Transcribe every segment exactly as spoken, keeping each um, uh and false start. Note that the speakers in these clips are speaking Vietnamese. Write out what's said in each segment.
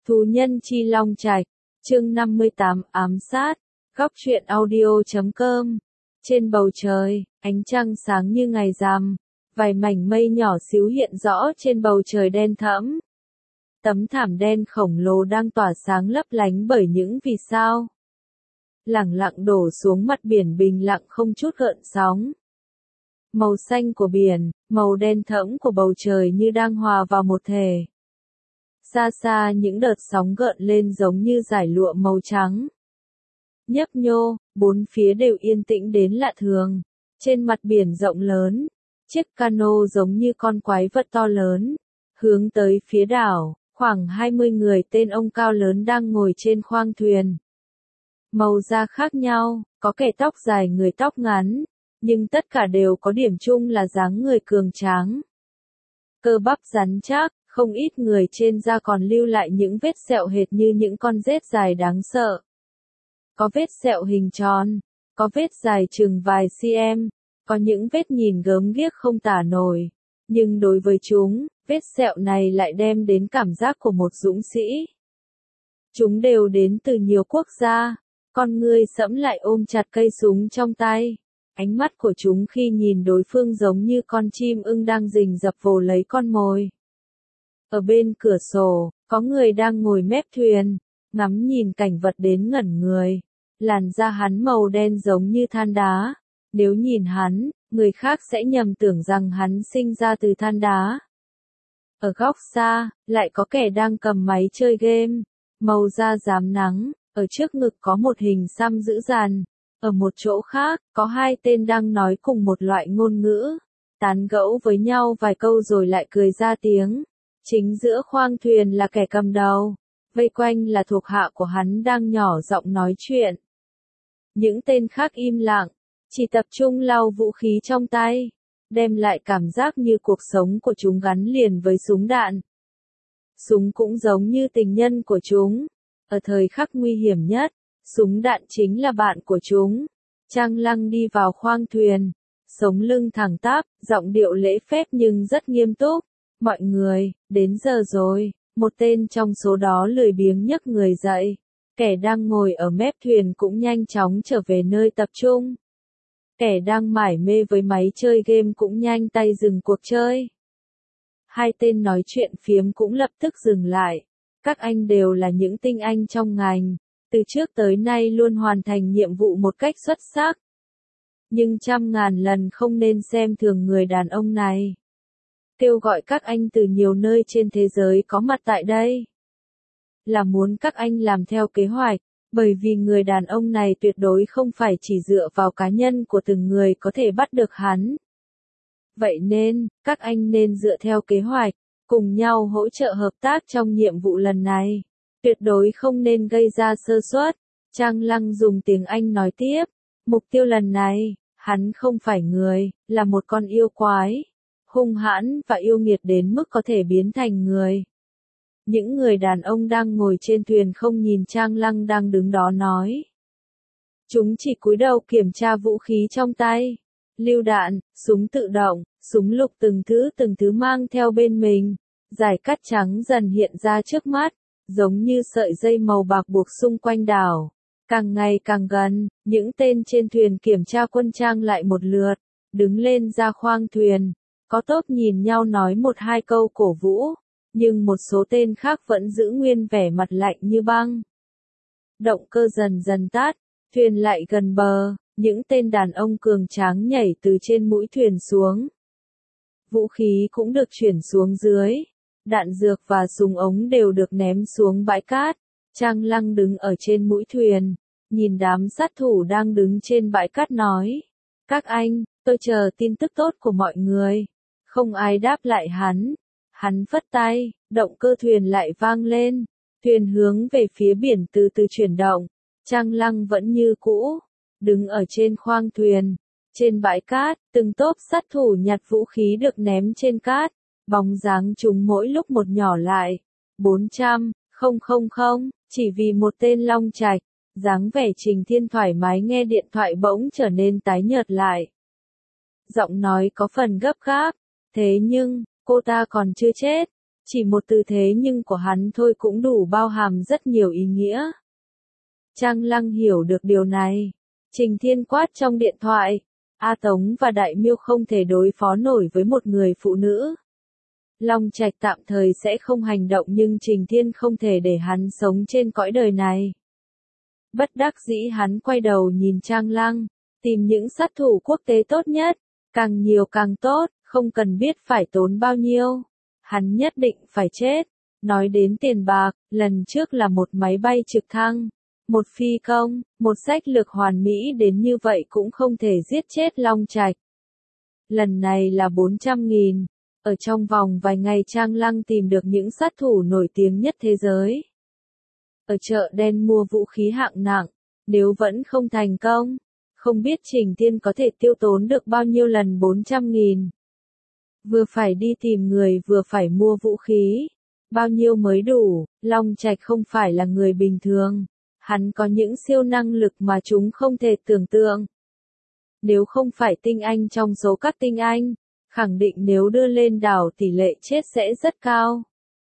Thú nhân chi Long Trạch, chương năm mươi tám ám sát, góc truyện audio chấm com. Trên bầu trời, ánh trăng sáng như ngày rằm, vài mảnh mây nhỏ xíu hiện rõ trên bầu trời đen thẫm. Tấm thảm đen khổng lồ đang tỏa sáng lấp lánh bởi những vì sao lẳng lặng đổ xuống mặt biển bình lặng không chút gợn sóng. Màu xanh của biển, màu đen thẫm của bầu trời như đang hòa vào một thể. Xa xa những đợt sóng gợn lên giống như dải lụa màu trắng. Nhấp nhô, bốn phía đều yên tĩnh đến lạ thường. Trên mặt biển rộng lớn, chiếc cano giống như con quái vật to lớn, hướng tới phía đảo, khoảng hai mươi người tên ông cao lớn đang ngồi trên khoang thuyền. Màu da khác nhau, có kẻ tóc dài người tóc ngắn, nhưng tất cả đều có điểm chung là dáng người cường tráng. Cơ bắp rắn chắc, không ít người trên da còn lưu lại những vết sẹo hệt như những con rết dài đáng sợ. Có vết sẹo hình tròn, có vết dài chừng vài cm, có những vết nhìn gớm ghiếc không tả nổi. Nhưng đối với chúng, vết sẹo này lại đem đến cảm giác của một dũng sĩ. Chúng đều đến từ nhiều quốc gia, con người sẫm lại ôm chặt cây súng trong tay. Ánh mắt của chúng khi nhìn đối phương giống như con chim ưng đang rình rập vồ lấy con mồi. Ở bên cửa sổ, có người đang ngồi mép thuyền, ngắm nhìn cảnh vật đến ngẩn người. Làn da hắn màu đen giống như than đá. Nếu nhìn hắn, người khác sẽ nhầm tưởng rằng hắn sinh ra từ than đá. Ở góc xa, lại có kẻ đang cầm máy chơi game. Màu da rám nắng, ở trước ngực có một hình xăm dữ dằn. Ở một chỗ khác, có hai tên đang nói cùng một loại ngôn ngữ. Tán gẫu với nhau vài câu rồi lại cười ra tiếng. Chính giữa khoang thuyền là kẻ cầm đầu. Vây quanh là thuộc hạ của hắn đang nhỏ giọng nói chuyện. Những tên khác im lặng, chỉ tập trung lau vũ khí trong tay, đem lại cảm giác như cuộc sống của chúng gắn liền với súng đạn. Súng cũng giống như tình nhân của chúng. Ở thời khắc nguy hiểm nhất, súng đạn chính là bạn của chúng. Trang Lăng đi vào khoang thuyền, sống lưng thẳng tắp, giọng điệu lễ phép nhưng rất nghiêm túc. Mọi người, đến giờ rồi. Một tên trong số đó lười biếng nhấc người dậy. Kẻ đang ngồi ở mép thuyền cũng nhanh chóng trở về nơi tập trung. Kẻ đang mải mê với máy chơi game cũng nhanh tay dừng cuộc chơi. Hai tên nói chuyện phiếm cũng lập tức dừng lại. Các anh đều là những tinh anh trong ngành. Từ trước tới nay luôn hoàn thành nhiệm vụ một cách xuất sắc. Nhưng trăm ngàn lần không nên xem thường người đàn ông này. Kêu gọi các anh từ nhiều nơi trên thế giới có mặt tại đây. Là muốn các anh làm theo kế hoạch, bởi vì người đàn ông này tuyệt đối không phải chỉ dựa vào cá nhân của từng người có thể bắt được hắn. Vậy nên, các anh nên dựa theo kế hoạch, cùng nhau hỗ trợ hợp tác trong nhiệm vụ lần này. Tuyệt đối không nên gây ra sơ suất. Trang Lăng dùng tiếng Anh nói tiếp. Mục tiêu lần này, hắn không phải người, là một con yêu quái. Hung hãn và yêu nghiệt đến mức có thể biến thành người. Những người đàn ông đang ngồi trên thuyền không nhìn Trang Lăng đang đứng đó nói. Chúng chỉ cúi đầu kiểm tra vũ khí trong tay. Lựu đạn, súng tự động, súng lục từng thứ từng thứ mang theo bên mình. Dải cát trắng dần hiện ra trước mắt, giống như sợi dây màu bạc buộc xung quanh đảo. Càng ngày càng gần, những tên trên thuyền kiểm tra quân trang lại một lượt, đứng lên ra khoang thuyền. Có tốt nhìn nhau nói một hai câu cổ vũ, nhưng một số tên khác vẫn giữ nguyên vẻ mặt lạnh như băng. Động cơ dần dần tắt, thuyền lại gần bờ, những tên đàn ông cường tráng nhảy từ trên mũi thuyền xuống. Vũ khí cũng được chuyển xuống dưới, đạn dược và súng ống đều được ném xuống bãi cát. Trang Lăng đứng ở trên mũi thuyền, nhìn đám sát thủ đang đứng trên bãi cát nói. Các anh, tôi chờ tin tức tốt của mọi người. Không ai đáp lại hắn. Hắn phất tay, động cơ thuyền lại vang lên. Thuyền hướng về phía biển từ từ chuyển động. Trang Lăng vẫn như cũ, đứng ở trên khoang thuyền. Trên bãi cát, từng tốp sát thủ nhặt vũ khí được ném trên cát. Bóng dáng chúng mỗi lúc một nhỏ lại. bốn trăm, không không không, chỉ vì một tên Long Trạch. Dáng vẻ Trình Thiên thoải mái nghe điện thoại bỗng trở nên tái nhợt lại. Giọng nói có phần gấp gáp. Thế nhưng, cô ta còn chưa chết. Chỉ một tư thế nhưng của hắn thôi cũng đủ bao hàm rất nhiều ý nghĩa. Trang Lăng hiểu được điều này. Trình Thiên quát trong điện thoại, A Tống và Đại Miêu không thể đối phó nổi với một người phụ nữ. Long Trạch tạm thời sẽ không hành động nhưng Trình Thiên không thể để hắn sống trên cõi đời này. Bất đắc dĩ hắn quay đầu nhìn Trang Lăng, tìm những sát thủ quốc tế tốt nhất, càng nhiều càng tốt, không cần biết phải tốn bao nhiêu. Hắn nhất định phải chết. Nói đến tiền bạc, lần trước là một máy bay trực thăng, một phi công, một sách lược hoàn mỹ đến như vậy cũng không thể giết chết Long Trạch. Lần này là bốn trăm nghìn. Ở trong vòng vài ngày Trang Lăng tìm được những sát thủ nổi tiếng nhất thế giới. Ở chợ đen mua vũ khí hạng nặng, nếu vẫn không thành công, không biết Trình Thiên có thể tiêu tốn được bao nhiêu lần bốn trăm nghìn. Vừa phải đi tìm người vừa phải mua vũ khí. Bao nhiêu mới đủ, Long Trạch không phải là người bình thường. Hắn có những siêu năng lực mà chúng không thể tưởng tượng. Nếu không phải tinh anh trong số các tinh anh, khẳng định nếu đưa lên đảo tỷ lệ chết sẽ rất cao.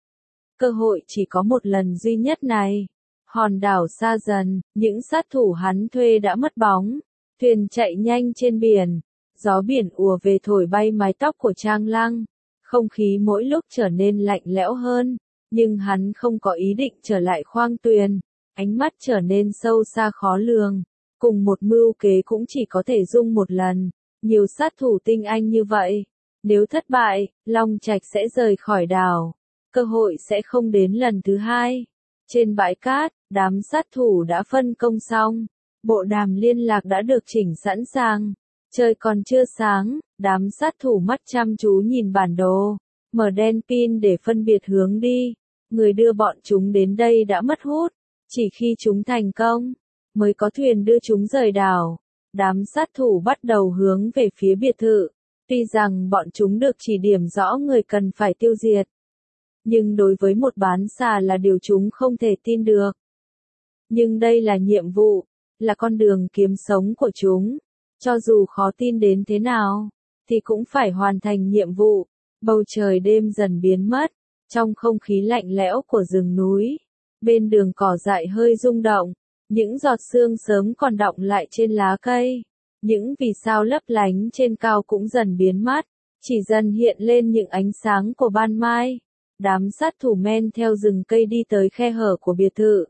Cơ hội chỉ có một lần duy nhất này. Hòn đảo xa dần, những sát thủ hắn thuê đã mất bóng. Thuyền chạy nhanh trên biển. Gió biển ùa về thổi bay mái tóc của Trang Lăng. Không khí mỗi lúc trở nên lạnh lẽo hơn. Nhưng hắn không có ý định trở lại khoang thuyền. Ánh mắt trở nên sâu xa khó lường. Cùng một mưu kế cũng chỉ có thể dung một lần. Nhiều sát thủ tinh anh như vậy. Nếu thất bại, Long Trạch sẽ rời khỏi đảo. Cơ hội sẽ không đến lần thứ hai. Trên bãi cát, đám sát thủ đã phân công xong. Bộ đàm liên lạc đã được chỉnh sẵn sàng. Trời còn chưa sáng, đám sát thủ mắt chăm chú nhìn bản đồ. Mở đèn pin để phân biệt hướng đi. Người đưa bọn chúng đến đây đã mất hút. Chỉ khi chúng thành công, mới có thuyền đưa chúng rời đảo. Đám sát thủ bắt đầu hướng về phía biệt thự. Tuy rằng bọn chúng được chỉ điểm rõ người cần phải tiêu diệt. Nhưng đối với một bán xà là điều chúng không thể tin được. Nhưng đây là nhiệm vụ, là con đường kiếm sống của chúng. Cho dù khó tin đến thế nào, thì cũng phải hoàn thành nhiệm vụ. Bầu trời đêm dần biến mất, trong không khí lạnh lẽo của rừng núi. Bên đường cỏ dại hơi rung động, những giọt sương sớm còn đọng lại trên lá cây. Những vì sao lấp lánh trên cao cũng dần biến mất, chỉ dần hiện lên những ánh sáng của ban mai. Đám sát thủ men theo rừng cây đi tới khe hở của biệt thự.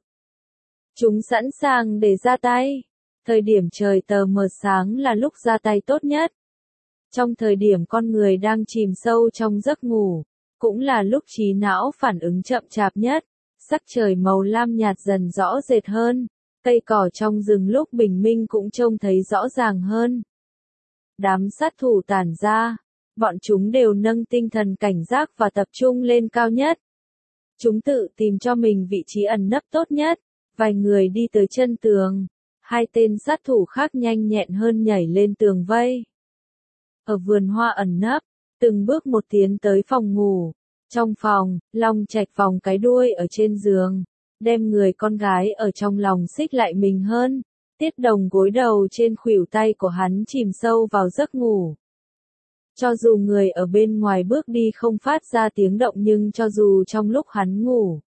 Chúng sẵn sàng để ra tay. Thời điểm trời tờ mờ sáng là lúc ra tay tốt nhất. Trong thời điểm con người đang chìm sâu trong giấc ngủ, cũng là lúc trí não phản ứng chậm chạp nhất. Sắc trời màu lam nhạt dần rõ rệt hơn. Cây cỏ trong rừng lúc bình minh cũng trông thấy rõ ràng hơn. Đám sát thủ tản ra. Bọn chúng đều nâng tinh thần cảnh giác và tập trung lên cao nhất. Chúng tự tìm cho mình vị trí ẩn nấp tốt nhất. Vài người đi tới chân tường. Hai tên sát thủ khác nhanh nhẹn hơn nhảy lên tường vây. Ở vườn hoa ẩn nấp, từng bước một tiến tới phòng ngủ. Trong phòng, Long Trạch vòng cái đuôi ở trên giường. Đem người con gái ở trong lòng xích lại mình hơn. Tiết Đồng gối đầu trên khuỷu tay của hắn chìm sâu vào giấc ngủ. Cho dù người ở bên ngoài bước đi không phát ra tiếng động nhưng cho dù trong lúc hắn ngủ,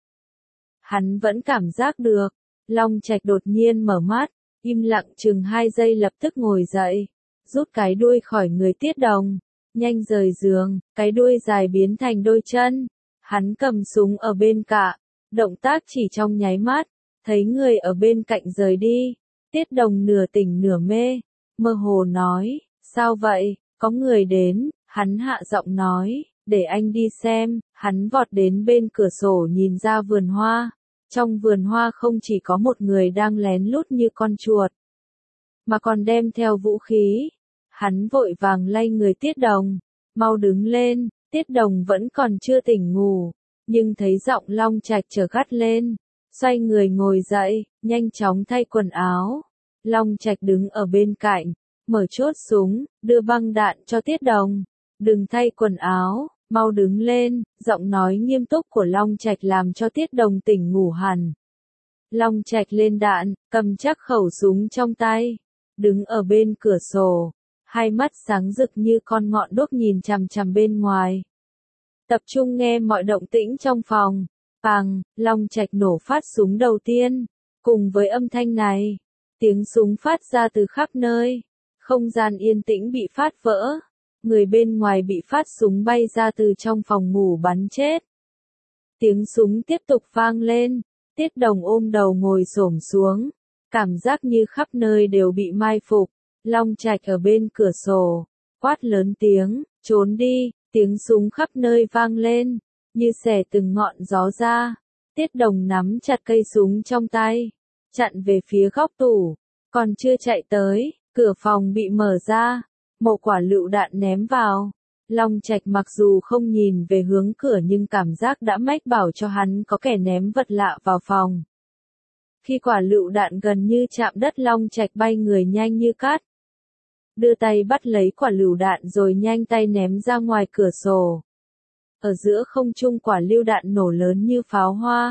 hắn vẫn cảm giác được. Long Trạch đột nhiên mở mắt, im lặng chừng hai giây lập tức ngồi dậy, rút cái đuôi khỏi người Tiết Đồng, nhanh rời giường, cái đuôi dài biến thành đôi chân. Hắn cầm súng ở bên cạnh, động tác chỉ trong nháy mắt, thấy người ở bên cạnh rời đi. Tiết Đồng nửa tỉnh nửa mê, mơ hồ nói, sao vậy, có người đến, hắn hạ giọng nói, để anh đi xem. Hắn vọt đến bên cửa sổ nhìn ra vườn hoa. Trong vườn hoa không chỉ có một người đang lén lút như con chuột, mà còn đem theo vũ khí. Hắn vội vàng lay người Tiết Đồng, mau đứng lên. Tiết Đồng vẫn còn chưa tỉnh ngủ, nhưng thấy giọng Long Trạch trở gắt lên, xoay người ngồi dậy, nhanh chóng thay quần áo. Long Trạch đứng ở bên cạnh, mở chốt súng, đưa băng đạn cho Tiết Đồng. Đừng thay quần áo, mau đứng lên. Giọng nói nghiêm túc của Long Trạch làm cho Tiết Đồng tỉnh ngủ hẳn. Long Trạch lên đạn, cầm chắc khẩu súng trong tay, đứng ở bên cửa sổ, hai mắt sáng rực như con ngọn đuốc nhìn chằm chằm bên ngoài. tập trung nghe mọi động tĩnh trong phòng. Pằng, Long Trạch nổ phát súng đầu tiên. Cùng với âm thanh này, tiếng súng phát ra từ khắp nơi. Không gian yên tĩnh bị phát vỡ. Người bên ngoài bị phát súng bay ra từ trong phòng ngủ bắn chết. Tiếng súng tiếp tục vang lên. Tiết Đồng ôm đầu ngồi xổm xuống. Cảm giác như khắp nơi đều bị mai phục. Long Trạch ở bên cửa sổ. Quát lớn tiếng, trốn đi. Tiếng súng khắp nơi vang lên. Như xẻ từng ngọn gió ra. Tiết Đồng nắm chặt cây súng trong tay. Chặn về phía góc tủ. Còn chưa chạy tới, cửa phòng bị mở ra. Một quả lựu đạn ném vào. Long Trạch mặc dù không nhìn về hướng cửa nhưng cảm giác đã mách bảo cho hắn có kẻ ném vật lạ vào phòng. Khi quả lựu đạn gần như chạm đất, Long Trạch bay người nhanh như cát. Đưa tay bắt lấy quả lựu đạn rồi nhanh tay ném ra ngoài cửa sổ. Ở giữa không trung quả lựu đạn nổ lớn như pháo hoa.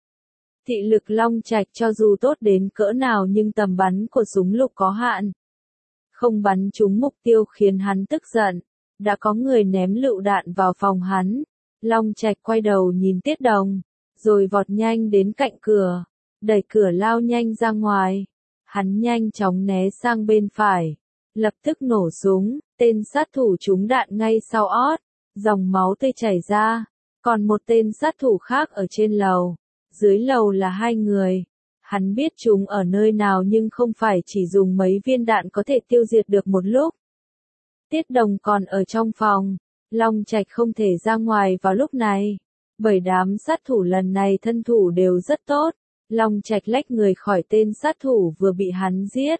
Thị lực Long Trạch cho dù tốt đến cỡ nào nhưng tầm bắn của súng lục có hạn. Không bắn trúng mục tiêu khiến hắn tức giận. Đã có người ném lựu đạn vào phòng hắn. Long Trạch quay đầu nhìn Tiết Đồng, rồi vọt nhanh đến cạnh cửa, đẩy cửa lao nhanh ra ngoài. Hắn nhanh chóng né sang bên phải, lập tức nổ súng, tên sát thủ trúng đạn ngay sau ót, dòng máu tươi chảy ra. Còn một tên sát thủ khác ở trên lầu, dưới lầu là hai người. Hắn biết chúng ở nơi nào nhưng không phải chỉ dùng mấy viên đạn có thể tiêu diệt được một lúc. Tiết Đồng còn ở trong phòng, Long Trạch không thể ra ngoài vào lúc này, bởi đám sát thủ lần này thân thủ đều rất tốt. Long Trạch lách người khỏi tên sát thủ vừa bị hắn giết.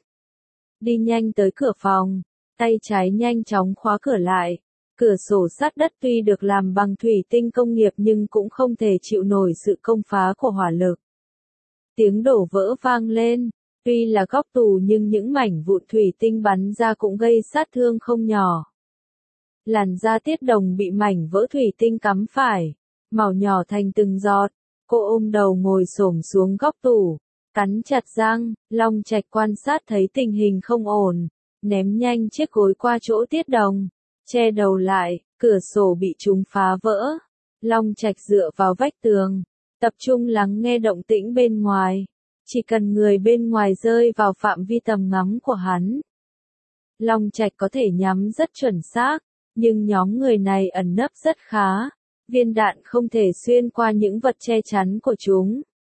Đi nhanh tới cửa phòng, tay trái nhanh chóng khóa cửa lại. Cửa sổ sắt đất tuy được làm bằng thủy tinh công nghiệp nhưng cũng không thể chịu nổi sự công phá của hỏa lực. Tiếng đổ vỡ vang lên. Tuy là góc tủ nhưng những mảnh vụn thủy tinh bắn ra cũng gây sát thương không nhỏ. Làn da Tiết Đồng bị mảnh vỡ thủy tinh cắm phải, màu nhỏ thành từng giọt. Cô ôm đầu ngồi xổm xuống góc tủ, cắn chặt răng. Long Trạch quan sát thấy tình hình không ổn, ném nhanh chiếc gối qua chỗ Tiết Đồng, che đầu lại. Cửa sổ bị chúng phá vỡ. Long Trạch dựa vào vách tường, tập trung lắng nghe động tĩnh bên ngoài. Chỉ cần người bên ngoài rơi vào phạm vi tầm ngắm của hắn, Long Trạch có thể nhắm rất chuẩn xác, nhưng nhóm người này ẩn nấp rất khá. Viên đạn không thể xuyên qua những vật che chắn của chúng.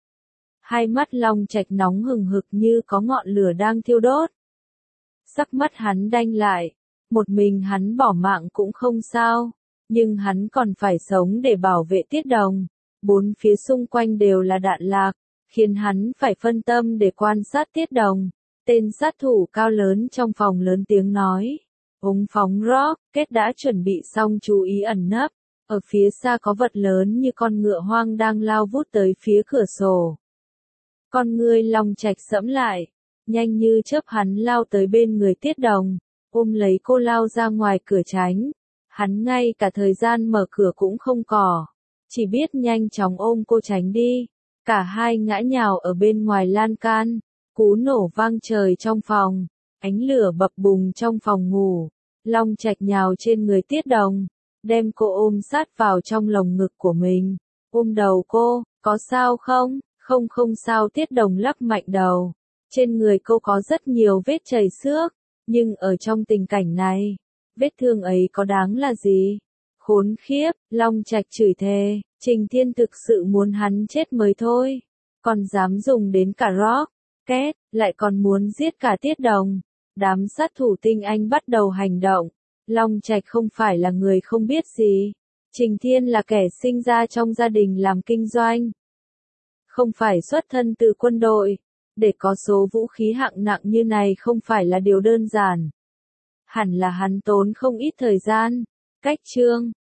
Hai mắt Long Trạch nóng hừng hực như có ngọn lửa đang thiêu đốt. Sắc mắt hắn đanh lại, một mình hắn bỏ mạng cũng không sao, nhưng hắn còn phải sống để bảo vệ Tiết Đồng. Bốn phía xung quanh đều là đạn lạc, khiến hắn phải phân tâm để quan sát Tiết Đồng. Tên sát thủ cao lớn trong phòng lớn tiếng nói. Ống phóng rocket đã chuẩn bị xong, chú ý ẩn nấp. Ở phía xa có vật lớn như con ngựa hoang đang lao vút tới phía cửa sổ. Con ngươi Long Trạch sẫm lại. Nhanh như chớp hắn lao tới bên người Tiết Đồng, ôm lấy cô lao ra ngoài cửa tránh. Hắn ngay cả thời gian mở cửa cũng không có, chỉ biết nhanh chóng ôm cô tránh đi. Cả hai ngã nhào ở bên ngoài lan can. Cú nổ vang trời trong phòng. Ánh lửa bập bùng trong phòng ngủ. Long Trạch nhào trên người Tiết Đồng, đem cô ôm sát vào trong lồng ngực của mình. Ôm đầu cô, có sao không? Không không sao. Tiết Đồng lắc mạnh đầu. Trên người cô có rất nhiều vết chảy xước, nhưng ở trong tình cảnh này, vết thương ấy có đáng là gì? Khốn khiếp, Long Trạch chửi thề. Trình Thiên thực sự muốn hắn chết mới thôi. Còn dám dùng đến cả rocket, lại còn muốn giết cả Tiết Đồng. Đám sát thủ tinh anh bắt đầu hành động. Long Trạch không phải là người không biết gì. Trình Thiên là kẻ sinh ra trong gia đình làm kinh doanh, không phải xuất thân từ quân đội. Để có số vũ khí hạng nặng như này không phải là điều đơn giản. Hẳn là hắn tốn không ít thời gian. Cách chương